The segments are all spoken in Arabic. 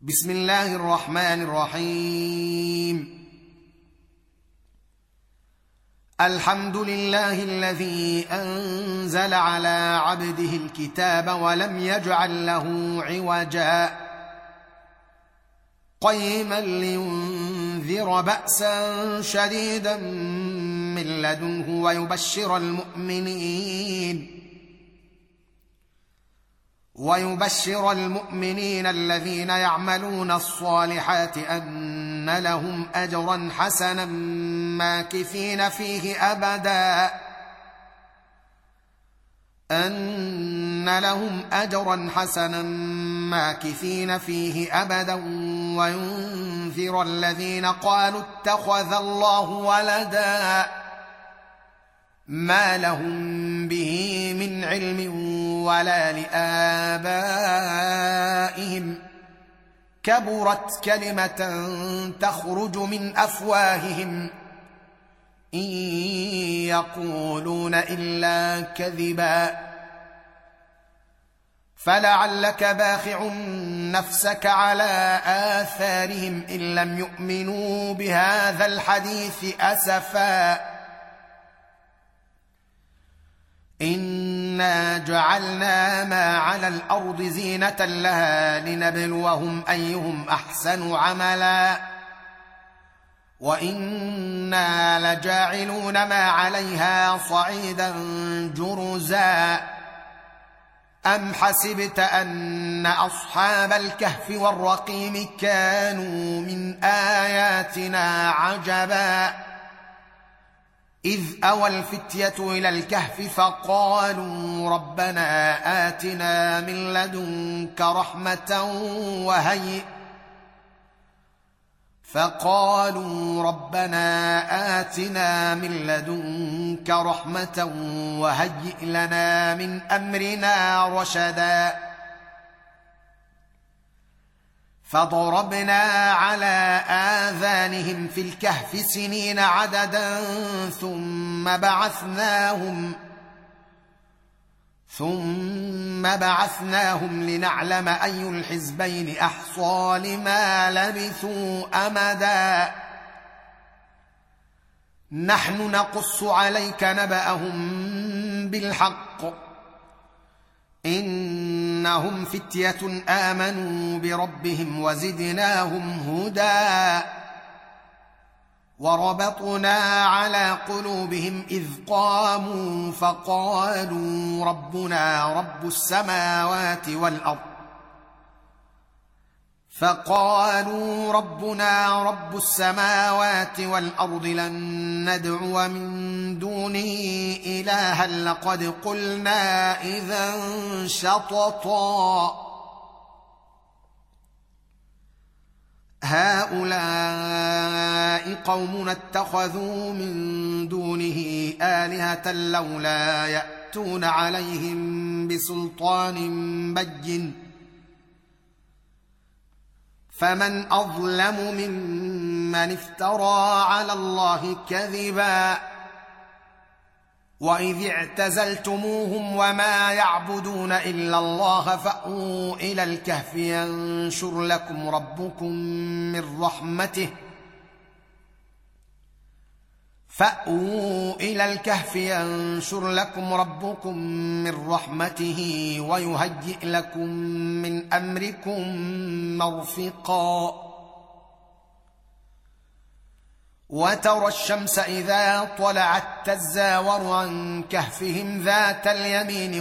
بسم الله الرحمن الرحيم. الحمد لله الذي أنزل على عبده الكتاب ولم يجعل له عوجا قيما لينذر بأسا شديدا من لدنه ويبشر المؤمنين الذين يعملون الصالحات أن لهم أجرا حسنا ماكثين فيه أبدا وينذر الذين قالوا اتخذ الله ولدا ما لهم به من علم ولا لآبائهم كبرت كلمة تخرج من أفواههم إن يقولون إلا كذبا فلعلك باخع نفسك على آثارهم إن لم يؤمنوا بهذا الحديث أسفا إنا جعلنا ما على الأرض زينة لها لنبلوهم أيهم أحسن عملا وإنا لجاعلون ما عليها صعيدا جرزا أم حسبت أن أصحاب الكهف والرقيم كانوا من آياتنا عجبا إذ أوى الفتية إلى الكهف فقالوا ربنا آتنا من لدنك رحمة وهيئ لنا من أمرنا رشدا فضربنا على آذانهم في الكهف سنين عددا ثم بعثناهم لنعلم أي الحزبين أحصى لما لبثوا أمدا نحن نقص عليك نبأهم بالحق إنهم فتية آمنوا بربهم وزدناهم هدى وربطنا على قلوبهم إذ قاموا فقالوا ربنا رب السماوات والأرض لن ندعو من دونه إلها لقد قلنا إذا شططا هؤلاء قوم اتخذوا من دونه آلهة لولا يأتون عليهم بسلطان بين فمن أظلم ممن افترى على الله كذبا وإذ اعتزلتموهم وما يعبدون إلا الله فأووا إلى الكهف ينشر لكم ربكم من رحمته ويهيئ لكم من أمركم مرفقا وترى الشمس إذا طلعت تزاور عن كهفهم ذات اليمين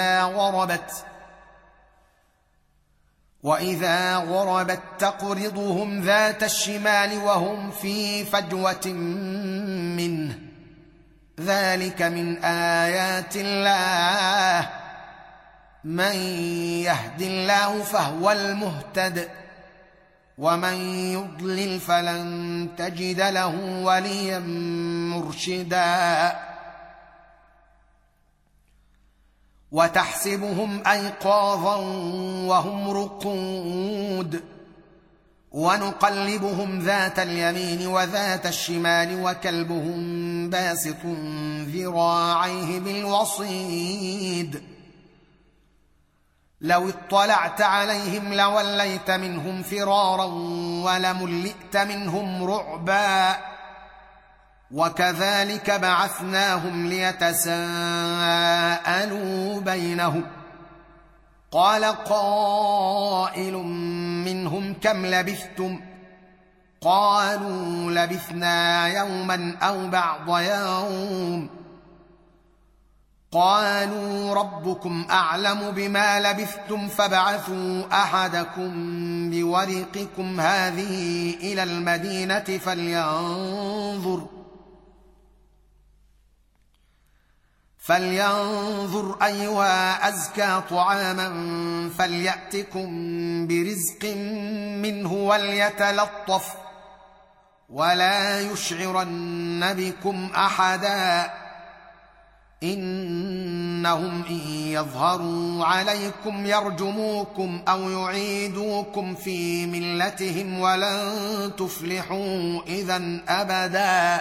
وإذا غربت تقرضهم ذات الشمال وهم في فجوة منه ذلك من آيات الله من يهد الله فهو المهتد ومن يضلل فلن تجد له وليا مرشدا وتحسبهم أيقاظا وهم رقود ونقلبهم ذات اليمين وذات الشمال وكلبهم باسط ذراعيه بالوصيد لو اطلعت عليهم لوليت منهم فرارا ولملئت منهم رعبا وكذلك بعثناهم ليتساءلوا بينهم قال قائل منهم كم لبثتم قالوا لبثنا يوما أو بعض يوم قالوا ربكم أعلم بما لبثتم فابعثوا أحدكم بورقكم هذه إلى المدينة فلينظر أيها أزكى طعاما فليأتكم برزق منه وليتلطف ولا يشعرن بكم أحدا إنهم إن يظهروا عليكم يرجموكم أو يعيدوكم في ملتهم ولن تفلحوا إذا أبدا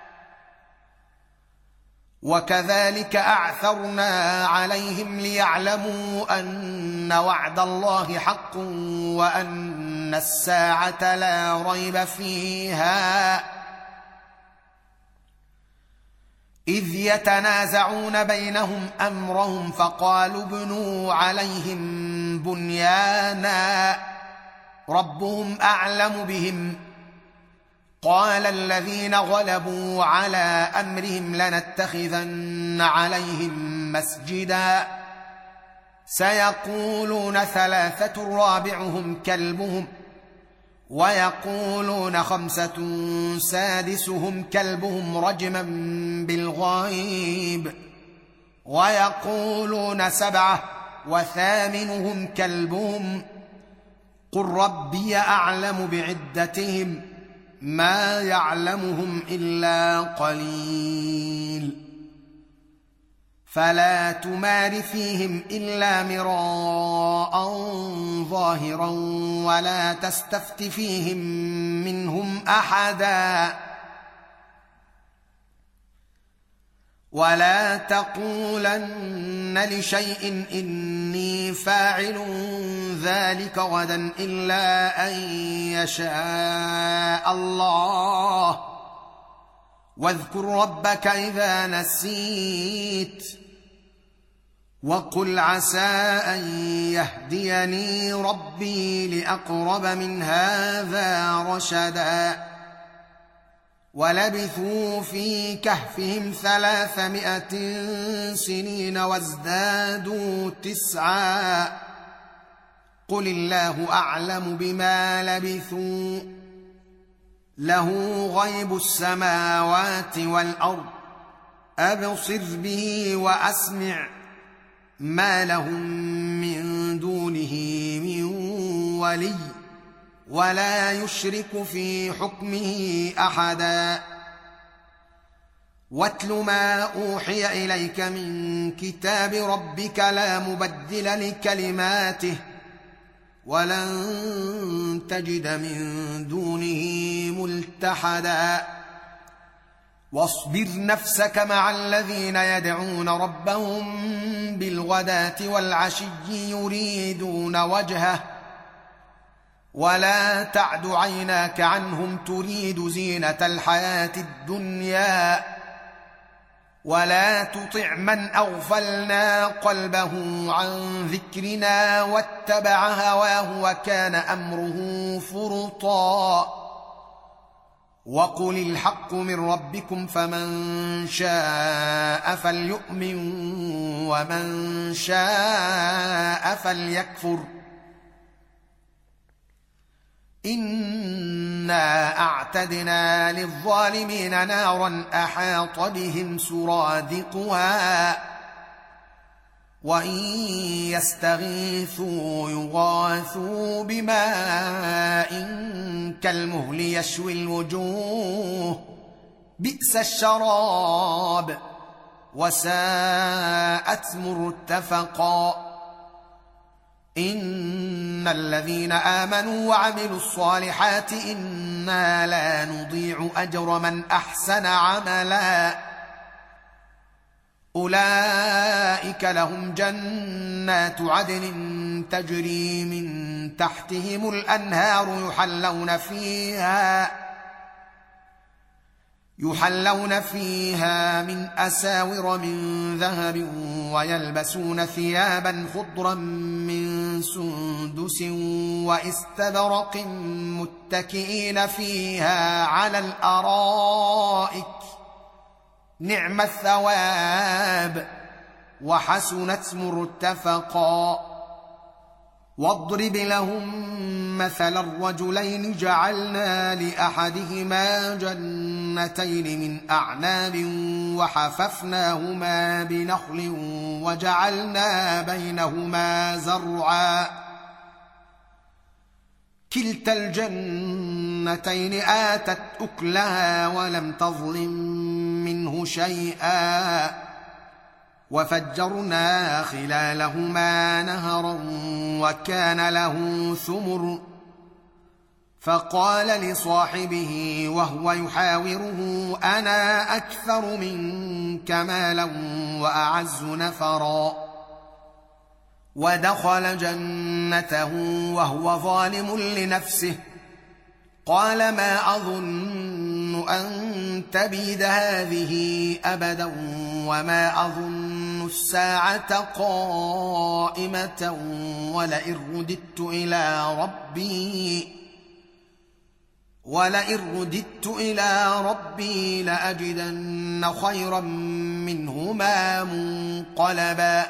وكذلك أعثرنا عليهم ليعلموا أن وعد الله حق وأن الساعة لا ريب فيها إذ يتنازعون بينهم أمرهم فقالوا ابنوا عليهم بنيانا ربهم أعلم بهم قال الذين غلبوا على أمرهم لنتخذن عليهم مسجدا سيقولون ثلاثة رابعهم كلبهم ويقولون خمسة سادسهم كلبهم رجما بالغيب ويقولون سبعة وثامنهم كلبهم قل ربي أعلم بعدتهم ما يعلمهم إلا قليل فلا تمار فيهم إلا مراء ظاهرا ولا تستفت فيهم منهم أحدا ولا تقولن لشيء إني فاعل ذلك غدا إلا أن يشاء الله واذكر ربك إذا نسيت وقل عسى أن يهديني ربي لأقرب من هذا رشدا ولبثوا في كهفهم 300 سنين وازدادوا 9 قل الله أعلم بما لبثوا له غيب السماوات والأرض أبصر به وأسمع ما لهم من دونه من ولي ولا يشرك في حكمه أحدا واتل ما أوحي إليك من كتاب ربك لا مبدل لكلماته ولن تجد من دونه ملتحدا واصبر نفسك مع الذين يدعون ربهم بالغداة والعشي يريدون وجهه ولا تعد عيناك عنهم تريد زينة الحياة الدنيا ولا تطع من أغفلنا قلبه عن ذكرنا واتبع هواه وكان أمره فرطا وقل الحق من ربكم فمن شاء فليؤمن ومن شاء فليكفر إنا أعتدنا للظالمين نارا أحاط بهم سرادقها وإن يستغيثوا يغاثوا بماء كالمهل يشوي الوجوه بئس الشراب وساءت مرتفقا إن الذين آمنوا وعملوا الصالحات إنا لا نضيع أجر من أحسن عملا أولئك لهم جنات عدن تجري من تحتهم الأنهار يحلون فيها من أساور من ذهب ويلبسون ثيابا خضرا من سندس واستبرق متكئين فيها على الأرائك نعم الثواب وحسنت مرتفقا. واضرب لهم مثل الرجلين جعلنا لأحدهما جنتين من أعناب وحففناهما بنخل وجعلنا بينهما زرعا كلتا الجنتين آتت أكلها ولم تظلم منه شيئا وفجرنا خلالهما نهرا وكان له ثمر فقال لصاحبه وهو يحاوره أنا أكثر منك مالا وأعز نفرا ودخل جنته وهو ظالم لنفسه قال ما أظن أن تبيد هذه أبدا وما أظن الساعة قائمة ولئن رددت إلى ربي لأجدن خيرا منهما منقلبا.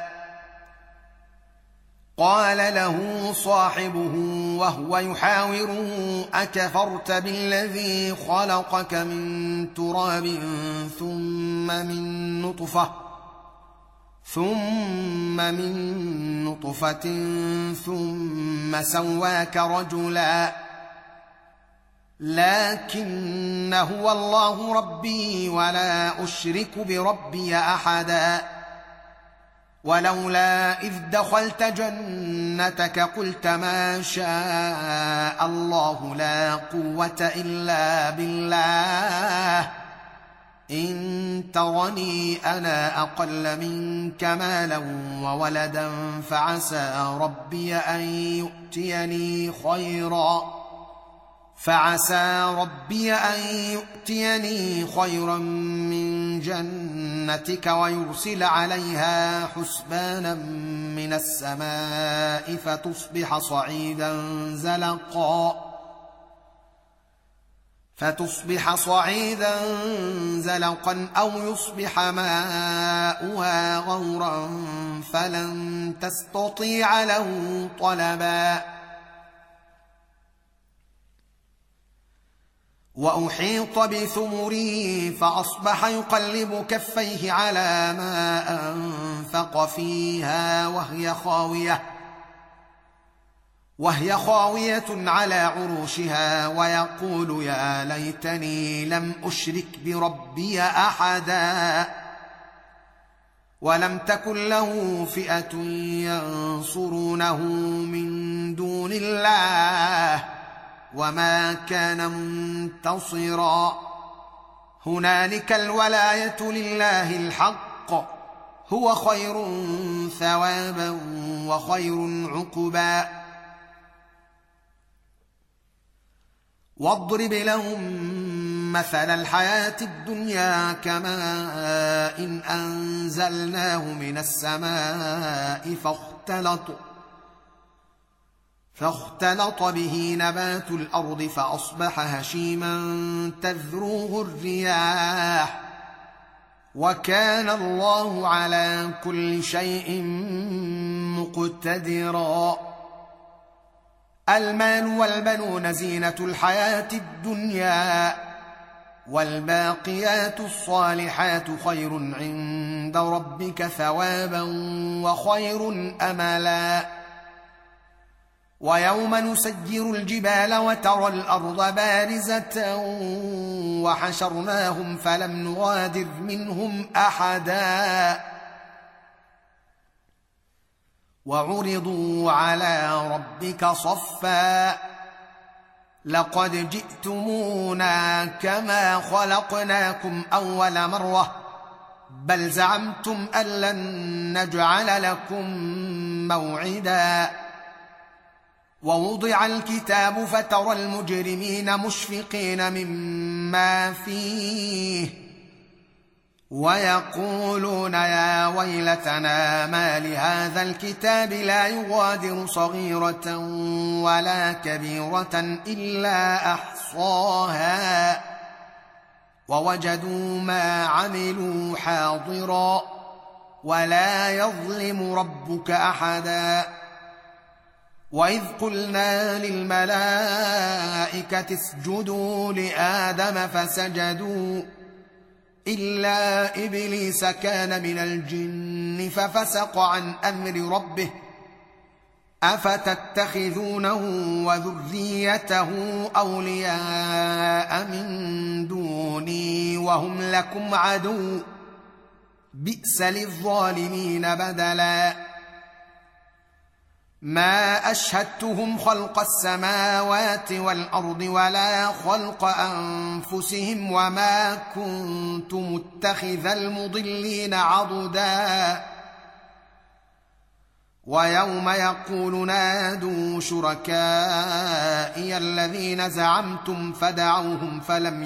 قال له صاحبه وهو يحاوره أكفرت بالذي خلقك من تراب ثم من نطفة ثم سواك رجلا لكن هو الله ربي ولا أشرك بربي أحدا. ولولا إذ دخلت جنتك قلت ما شاء الله لا قوة إلا بالله إن ترني أنا أقل منك مالا وولدا فعسى ربي أن يؤتيني خيرا من جنتك ويرسل عليها حسبانا من السماء فتصبح صعيدا زلقا أو يصبح ماؤها غورا فلن تستطيع له طلبا. وأحيط بثمره فأصبح يقلب كفيه على ما أنفق فيها وهي خاوية على عروشها ويقول يا ليتني لم أشرك بربي أحدا ولم تكن له فئة ينصرونه من دون الله وما كان منتصرا. هنالك الولاية لله الحق هو خير ثوابا وخير عقبا. واضرب لهم مثل الحياة الدنيا كماء إن أنزلناه من السماء فاختلط به نبات الأرض فأصبح هشيما تذروه الرياح وكان الله على كل شيء مقتدرا. المال والبنون زينة الحياة الدنيا والباقيات الصالحات خير عند ربك ثوابا وخير أملا. ويوم نسير الجبال وترى الأرض بارزة وحشرناهم فلم نغادر منهم أحدا وعرضوا على ربك صفا لقد جئتمونا كما خلقناكم أول مرة بل زعمتم أن لن نجعل لكم موعدا ووضع الكتاب فترى المجرمين مشفقين مما فيه ويقولون يا ويلتنا ما لهذا الكتاب لا يغادر صغيرة ولا كبيرة إلا أحصاها ووجدوا ما عملوا حاضرا ولا يظلم ربك أحدا. وإذ قلنا للملائكة اسجدوا لآدم فسجدوا إلا إبليس كان من الجن ففسق عن أمر ربه أفتتخذونه وذريته أولياء من دوني وهم لكم عدو بئس للظالمين بدلا. ما أشهدتهم خلق السماوات والأرض ولا خلق أنفسهم وما كنت متخذ المضلين عضدا. ويوم يقول نادوا شركائي الذين زعمتم فدعوهم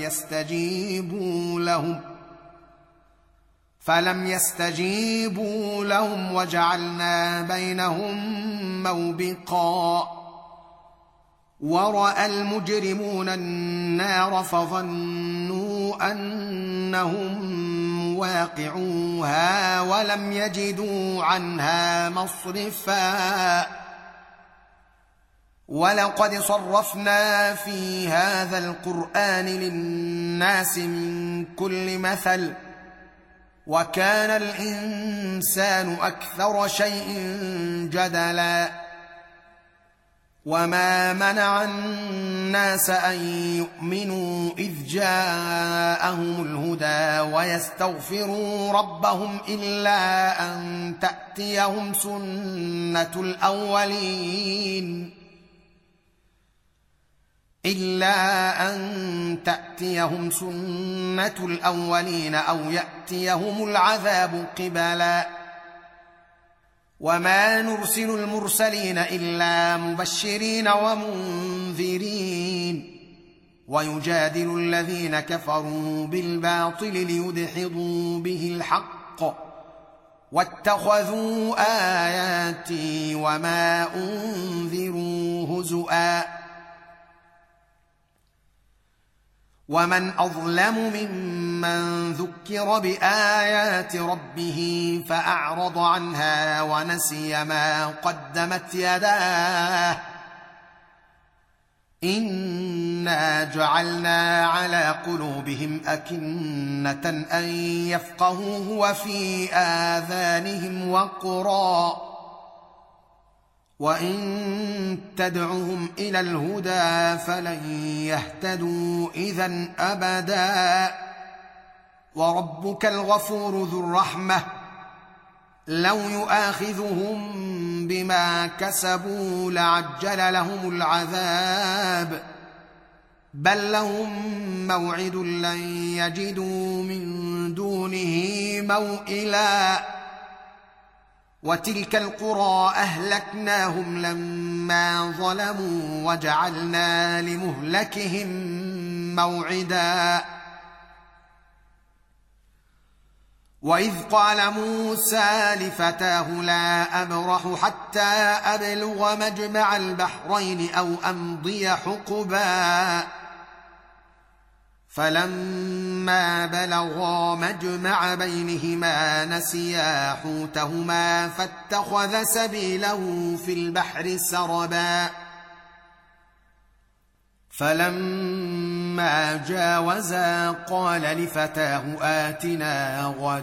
فلم يستجيبوا لهم وجعلنا بينهم موبقا. ورأى المجرمون النار فظنوا أنهم مواقعوها ولم يجدوا عنها مصرفا. ولقد صرفنا في هذا القرآن للناس من كل مثل وكان الإنسان أكثر شيء جدلا. وما منع الناس أن يؤمنوا إذ جاءهم الهدى ويستغفروا ربهم إلا أن تأتيهم سنة الأولين أو يأتيهم العذاب قبلا. وما نرسل المرسلين إلا مبشرين ومنذرين ويجادل الذين كفروا بالباطل ليدحضوا به الحق واتخذوا آياتي وما أنذروا هزؤا. ومن أظلم ممن ذكر بآيات ربه فأعرض عنها ونسي ما قدمت يداه إنا جعلنا على قلوبهم أكنة أن يفقهوه وفي آذانهم وقرا وإن تدعهم إلى الهدى فلن يهتدوا إذن أبدا. وربك الغفور ذو الرحمة لو يؤاخذهم بما كسبوا لعجل لهم العذاب بل لهم موعد لن يجدوا من دونه موئلا. وتلك القرى أهلكناهم لما ظلموا وجعلنا لمهلكهم موعدا. وإذ قال موسى لفتاه لا أبرح حتى أبلغ مجمع البحرين أو أمضي حقبا فلما بلغا مجمع بينهما نسيا حوتهما فاتخذ سبيله في البحر سربا. فلما جاوزا قال لفتاه آتنا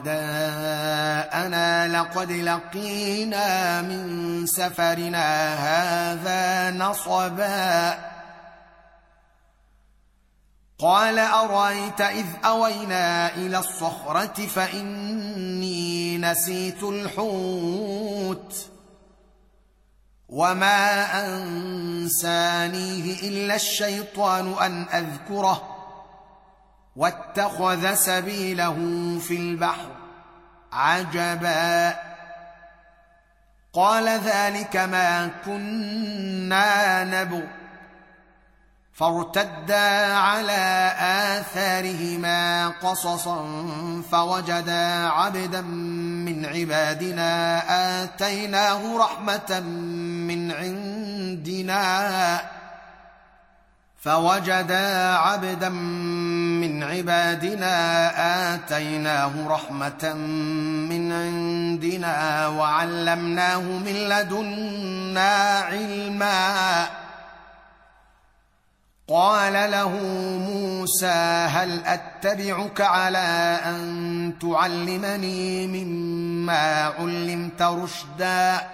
غداءنا لقد لقينا من سفرنا هذا نصبا. قال أرأيت إذ أوينا إلى الصخرة فإني نسيت الحوت وما أنسانيه إلا الشيطان أن أذكره واتخذ سبيله في البحر عجبا. قال ذلك ما كنا نبغ فارتدا على آثارهما قصصا فوجدا عبدا من عبادنا آتيناه رحمة من عندنا وعلمناه من لدنا علما. قال له موسى هل أتبعك على أن تعلمني مما علمت رشدا؟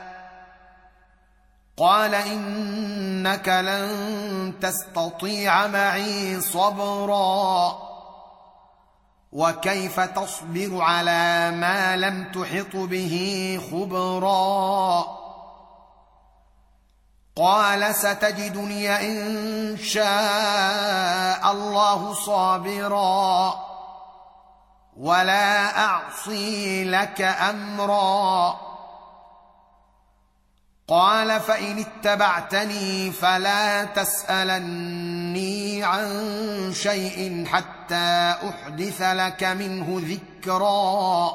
قال إنك لن تستطيع معي صبرا وكيف تصبر على ما لم تحط به خبرا؟ قال ستجدني إن شاء الله صابرا ولا أعصي لك أمرا. قال فإن اتبعتني فلا تسألني عن شيء حتى أحدث لك منه ذكرا.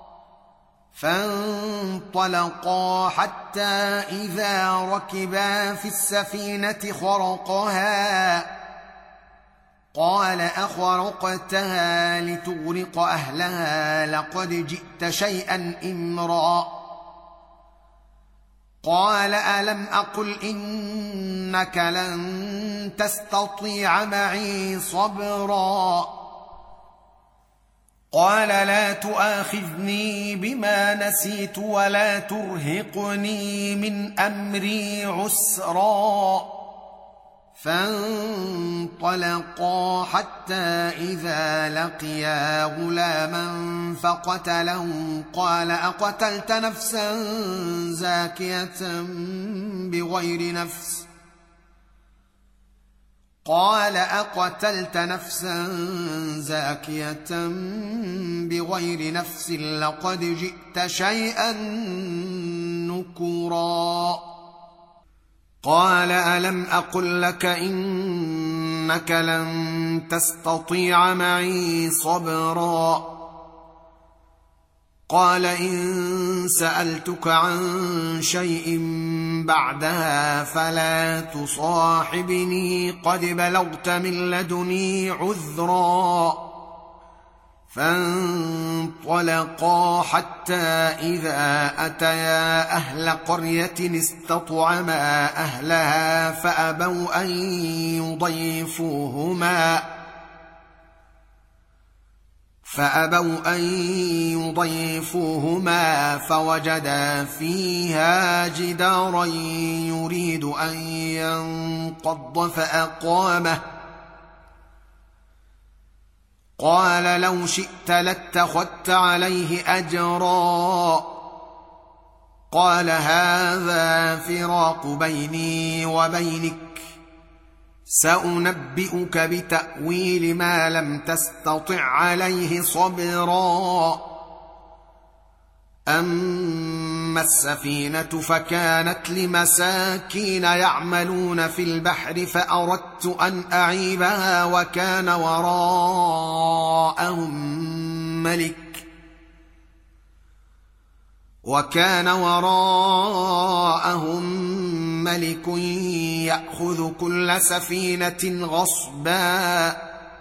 فانطلقا حتى إذا ركبا في السفينة خرقها قال أخرقتها لتغرق أهلها لقد جئت شيئا إمرا. قال ألم أقل إنك لن تستطيع معي صبرا؟ قال لا تؤاخذني بما نسيت ولا ترهقني من أمري عسرا. فانطلقا حتى إذا لقيا غلاما فقتله قال أقتلت نفسا زاكية بغير نفس؟ قال أقتلت نفسا زاكية بغير نفس لقد جئت شيئا نكرا. قال ألم أقل لك إنك لن تستطيع معي صبرا؟ قال إن سألتك عن شيء بعدها فلا تصاحبني قد بلغت من لدني عذرا. فانطلقا حتى إذا أتيا أهل قرية استطعما أهلها فأبوا أن يضيفوهما فوجدا فيها جدارا يريد أن ينقض فأقامه. قال لو شئت لاتخذت عليه أجرا. قال هذا فراق بيني وبينك سأنبئك بتأويل ما لم تستطع عليه صبرا. أما السفينة فكانت لمساكين يعملون في البحر فأردت أن أعيبها وكان وراءهم ملك يأخذ كل سفينة غصبا.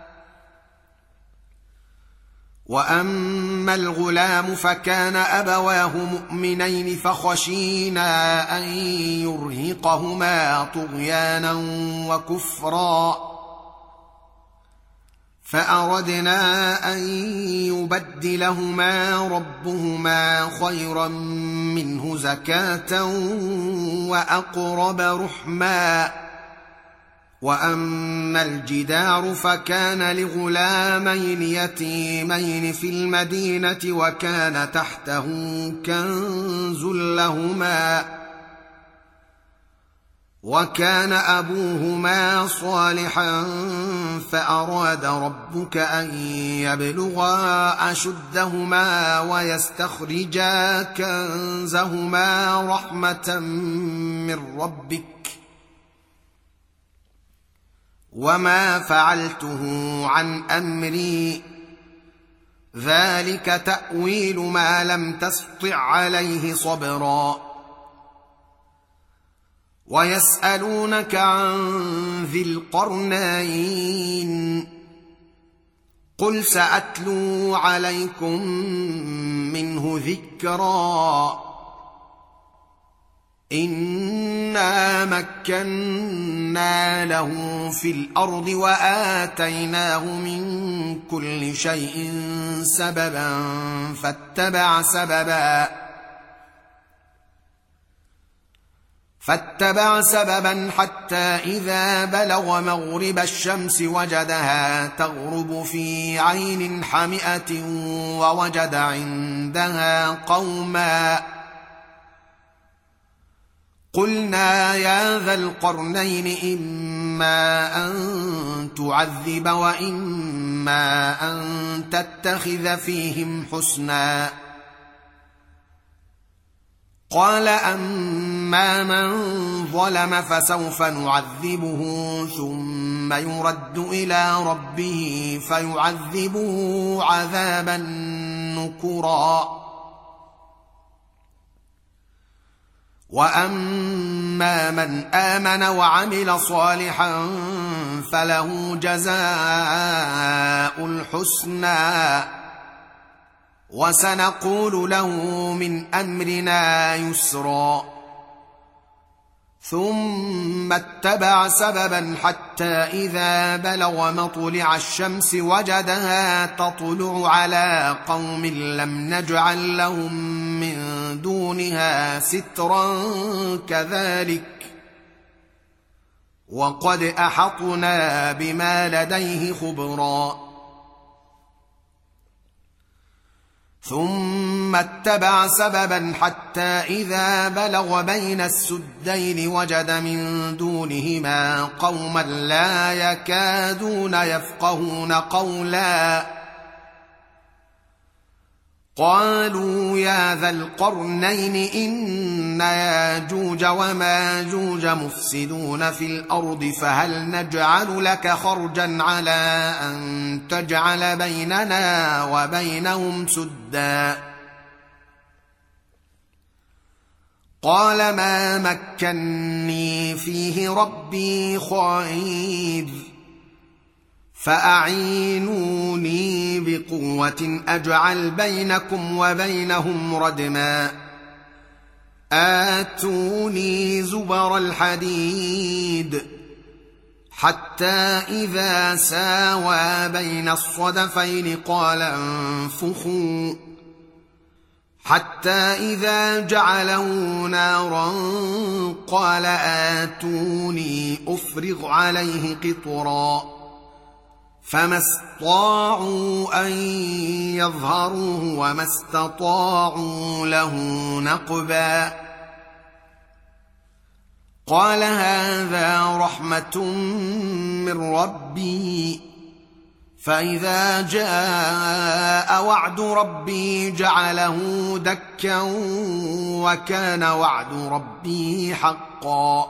وأما الغلام فكان أبواه مؤمنين فخشينا أن يرهقهما طغيانا وكفرا فأردنا أن يبدلهما ربهما خيرا منه زكاة وأقرب رحما. وأما الجدار فكان لغلامين يتيمين في المدينة وكان تحته كنز وكان أبوهما صالحا فأراد ربك أن يبلغا أشدهما ويستخرجا كنزهما رحمة من ربك وما فعلته عن أمري ذلك تأويل ما لم تسطع عليه صبرا ويسألونك عن ذي القرنين قل سأتلو عليكم منه ذكرا إنا مكنا له في الأرض وآتيناه من كل شيء سببا فاتبع سببا حتى إذا بلغ مغرب الشمس وجدها تغرب في عين حمئة ووجد عندها قوما قلنا يا ذا القرنين إما أن تعذب وإما أن تتخذ فيهم حسنا قال أما من ظلم فسوف نعذبه ثم يرد إلى ربه فيعذبه عذابا نكرا وأما من آمن وعمل صالحا فله جزاء الحسنى وسنقول له من أمرنا يسرا ثم اتبع سببا حتى إذا بلغ مطلع الشمس وجدها تطلع على قوم لم نجعل لهم من دونها سترا كذلك وقد أحطنا بما لديه خبرا ثم اتبع سببا حتى إذا بلغ بين السدين وجد من دونهما قوما لا يكادون يفقهون قولا قالوا يا ذا القرنين إن ياجوج وماجوج مفسدون في الأرض فهل نجعل لك خرجا على أن تجعل بيننا وبينهم سدا قال ما مكني فيه ربي خير فأعينوني بقوة أجعل بينكم وبينهم ردما آتوني زبر الحديد حتى إذا ساوى بين الصدفين قال انفخوا حتى إذا جعله نارا قال آتوني أفرغ عليه قطرا فما استطاعوا أن يظهروه وما استطاعوا له نقبا قال هذا رحمة من ربي فإذا جاء وعد ربي جعله دكا وكان وعد ربي حقا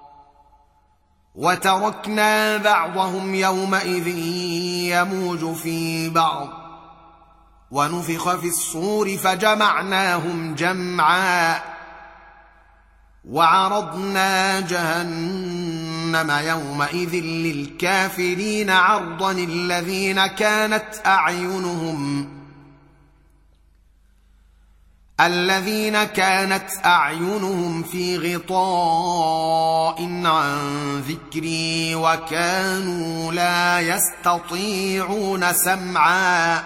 وتركنا بعضهم يومئذ يموج في بعض ونفخ في الصور فجمعناهم جمعا وعرضنا جهنم يومئذ للكافرين عرضا الذين كانت أعينهم في غطاء عن ذكري وكانوا لا يستطيعون سمعا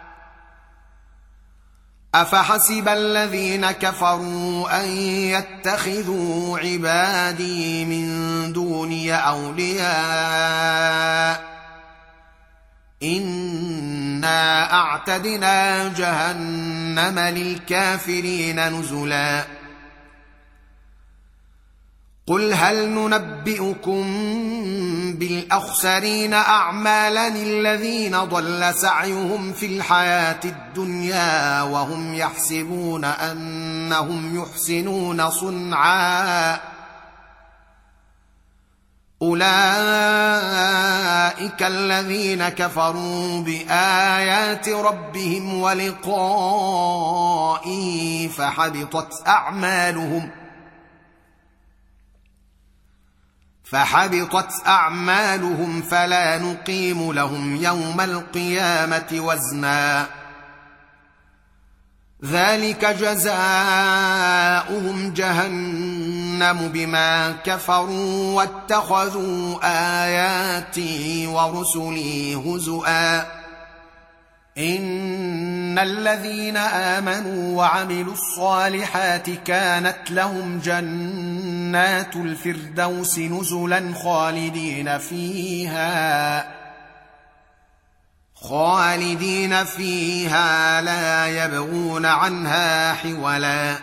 أفحسب الذين كفروا أن يتخذوا عبادي من دوني أولياء إنا أعتدنا جهنم للكافرين نزلا قل هل ننبئكم بالأخسرين أعمالا الذين ضل سعيهم في الحياة الدنيا وهم يحسبون أنهم يحسنون صنعا أولئك الذين كفروا بآيات ربهم ولقائه فحبطت أعمالهم فلا نقيم لهم يوم القيامة وزنا ذلك جزاؤهم جهنم بما كفروا واتخذوا آياتي ورسلي هزؤا إن الذين آمنوا وعملوا الصالحات كانت لهم جنات الفردوس نزلا خالدين فيها لا يبغون عنها حولا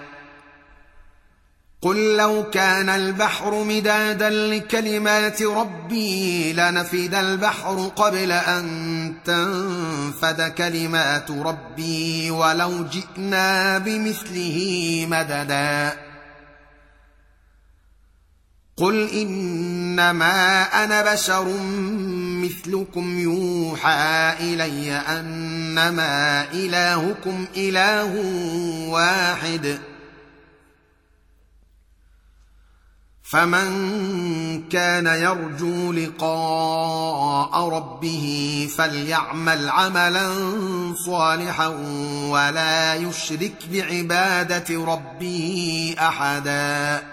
قل لو كان البحر مدادا لكلمات ربي لنفد البحر قبل أن تنفد كلمات ربي ولو جئنا بمثله مددا قل إنما أنا بشر مثلكم يوحى إلي أنما إلهكم إله واحد فمن كان يرجو لقاء ربه فليعمل عملا صالحا ولا يشرك بعبادة ربه أحدا